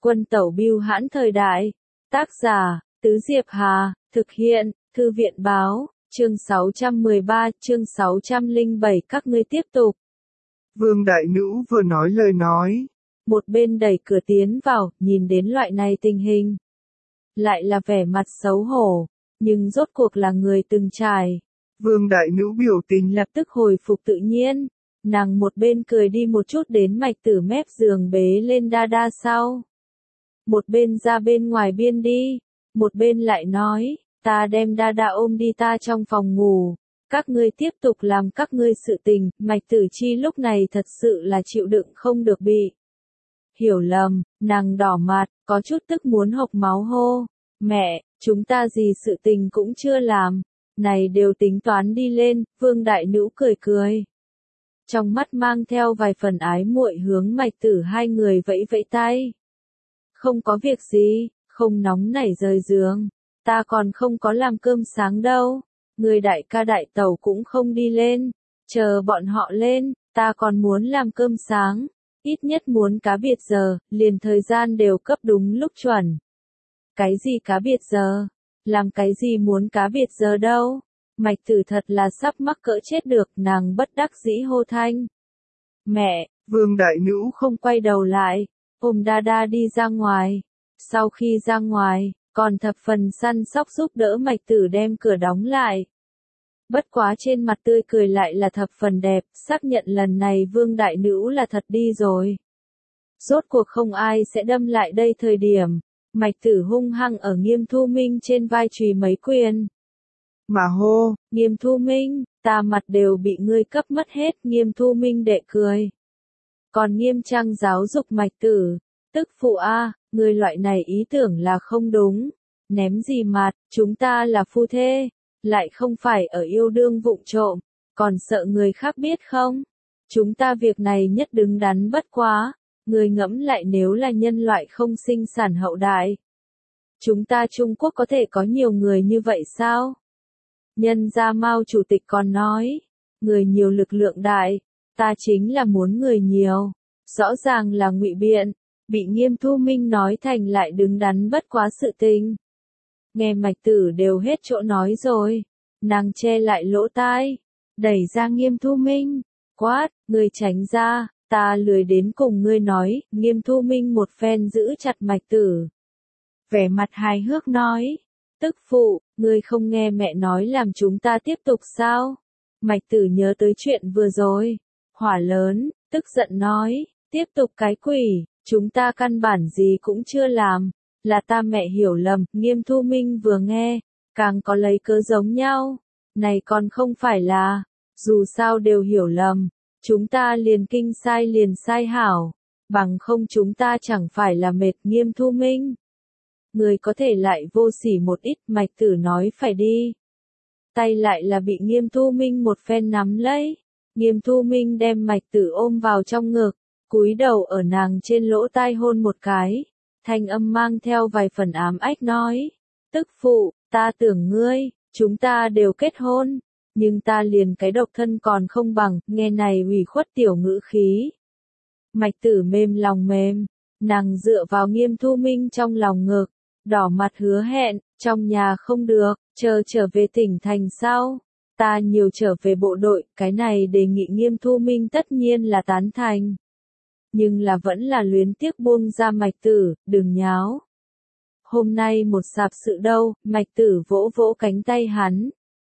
Quân tẩu bưu hãn thời đại. Tác giả, Tứ Diệp Hà, thực hiện, Thư viện báo, chương 613, chương 607 các ngươi tiếp tục. Vương Đại Nữ vừa nói lời nói. Một bên đẩy cửa tiến vào, nhìn đến loại này tình hình. Lại là vẻ mặt xấu hổ, nhưng rốt cuộc là người từng trải. Vương Đại Nữ biểu tình lập tức hồi phục tự nhiên. Nàng một bên cười đi một chút đến Mạch Tử mép giường bế lên đa đa sau. Một bên ra bên ngoài biên đi, một bên lại nói, ta đem đa đa ôm đi ta trong phòng ngủ. Các ngươi tiếp tục làm các ngươi sự tình. Mạch Tử Chi lúc này thật sự là chịu đựng không được bị hiểu lầm, nàng đỏ mặt, có chút tức muốn hộc máu hô. Mẹ, chúng ta gì sự tình cũng chưa làm, này đều tính toán đi lên. Vương Đại Nữ cười cười, trong mắt mang theo vài phần ái muội hướng Mạch Tử hai người vẫy vẫy tay. Không có việc gì, không nóng nảy rời giường, ta còn không có làm cơm sáng đâu. Người đại ca đại tẩu cũng không đi lên, chờ bọn họ lên, ta còn muốn làm cơm sáng, ít nhất muốn cá biệt giờ, liền thời gian đều cấp đúng lúc chuẩn. Cái gì cá biệt giờ? Làm cái gì muốn cá biệt giờ đâu? Mạch Tử thật là sắp mắc cỡ chết được, nàng bất đắc dĩ hô thanh. Mẹ, Vương Đại Nữ không quay đầu lại, ôm đa đa đi ra ngoài. Sau khi ra ngoài, còn thập phần săn sóc giúp đỡ Mạch Tử đem cửa đóng lại. Bất quá trên mặt tươi cười lại là thập phần đẹp, xác nhận lần này Vương Đại Nữ là thật đi rồi. Rốt cuộc không ai sẽ đâm lại đây thời điểm, Mạch Tử hung hăng ở Nghiêm Thu Minh trên vai chùy mấy quyền. Mà hô, Nghiêm Thu Minh, ta mặt đều bị ngươi cấp mất hết. Nghiêm Thu Minh đệ cười. Còn nghiêm trang giáo dục Mạch Tử, tức phụ a, ngươi loại này ý tưởng là không đúng. Ném gì mặt, chúng ta là phu thê, lại không phải ở yêu đương vụng trộm, còn sợ người khác biết không? Chúng ta việc này nhất đứng đắn bất quá, người ngẫm lại nếu là nhân loại không sinh sản hậu đại. Chúng ta Trung Quốc có thể có nhiều người như vậy sao? Nhân gia Mao chủ tịch còn nói, người nhiều lực lượng đại, ta chính là muốn người nhiều. Rõ ràng là ngụy biện, bị Nghiêm Thu Minh nói thành lại đứng đắn bất quá sự tình. Nghe Mạch Tử đều hết chỗ nói rồi, nàng che lại lỗ tai, đẩy ra Nghiêm Thu Minh, quát, ngươi tránh ra, ta lười đến cùng ngươi nói. Nghiêm Thu Minh một phen giữ chặt Mạch Tử, vẻ mặt hài hước nói, tức phụ, ngươi không nghe mẹ nói làm chúng ta tiếp tục sao? Mạch Tử nhớ tới chuyện vừa rồi, hỏa lớn, tức giận nói, tiếp tục cái quỷ, chúng ta căn bản gì cũng chưa làm, là ta mẹ hiểu lầm. Nghiêm Thu Minh vừa nghe, càng có lấy cớ giống nhau, này còn không phải là, dù sao đều hiểu lầm, chúng ta liền sai hảo, bằng không chúng ta chẳng phải là mệt. Nghiêm Thu Minh, người có thể lại vô sỉ một ít. Mạch Tử nói phải đi, tay lại là bị Nghiêm Thu Minh một phen nắm lấy. Nghiêm Thu Minh đem Mạch Tử ôm vào trong ngực, cúi đầu ở nàng trên lỗ tai hôn một cái, thanh âm mang theo vài phần ám ách nói, tức phụ, ta tưởng ngươi, chúng ta đều kết hôn, nhưng ta liền cái độc thân còn không bằng. Nghe này ủy khuất tiểu ngữ khí, Mạch Tử mềm lòng mềm, nàng dựa vào Nghiêm Thu Minh trong lòng ngực, đỏ mặt hứa hẹn, trong nhà không được, chờ trở về tỉnh thành sau, ta nhiều trở về bộ đội. Cái này đề nghị Nghiêm Thu Minh tất nhiên là tán thành, nhưng là vẫn là luyến tiếc buông ra Mạch Tử, đừng nháo. Hôm nay một sạp sự đâu. Mạch Tử vỗ vỗ cánh tay hắn,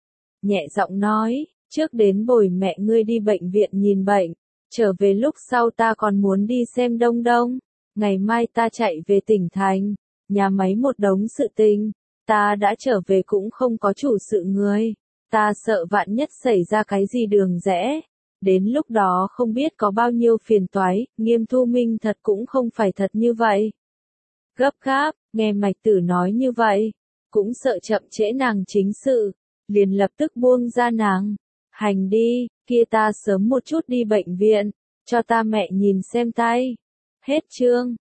nhẹ giọng nói, trước đến bồi mẹ ngươi đi bệnh viện nhìn bệnh, trở về lúc sau ta còn muốn đi xem Đông Đông, ngày mai ta chạy về tỉnh thành, nhà máy một đống sự tình, ta đã trở về cũng không có chủ sự người, ta sợ vạn nhất xảy ra cái gì đường rẽ, đến lúc đó không biết có bao nhiêu phiền toái. Nghiêm Thu Minh thật cũng không phải thật như vậy. Gấp gáp, nghe Mạch Tử nói như vậy, cũng sợ chậm trễ nàng chính sự, liền lập tức buông ra nàng. Hành đi, kia ta sớm một chút đi bệnh viện, cho ta mẹ nhìn xem tay. Hết chương.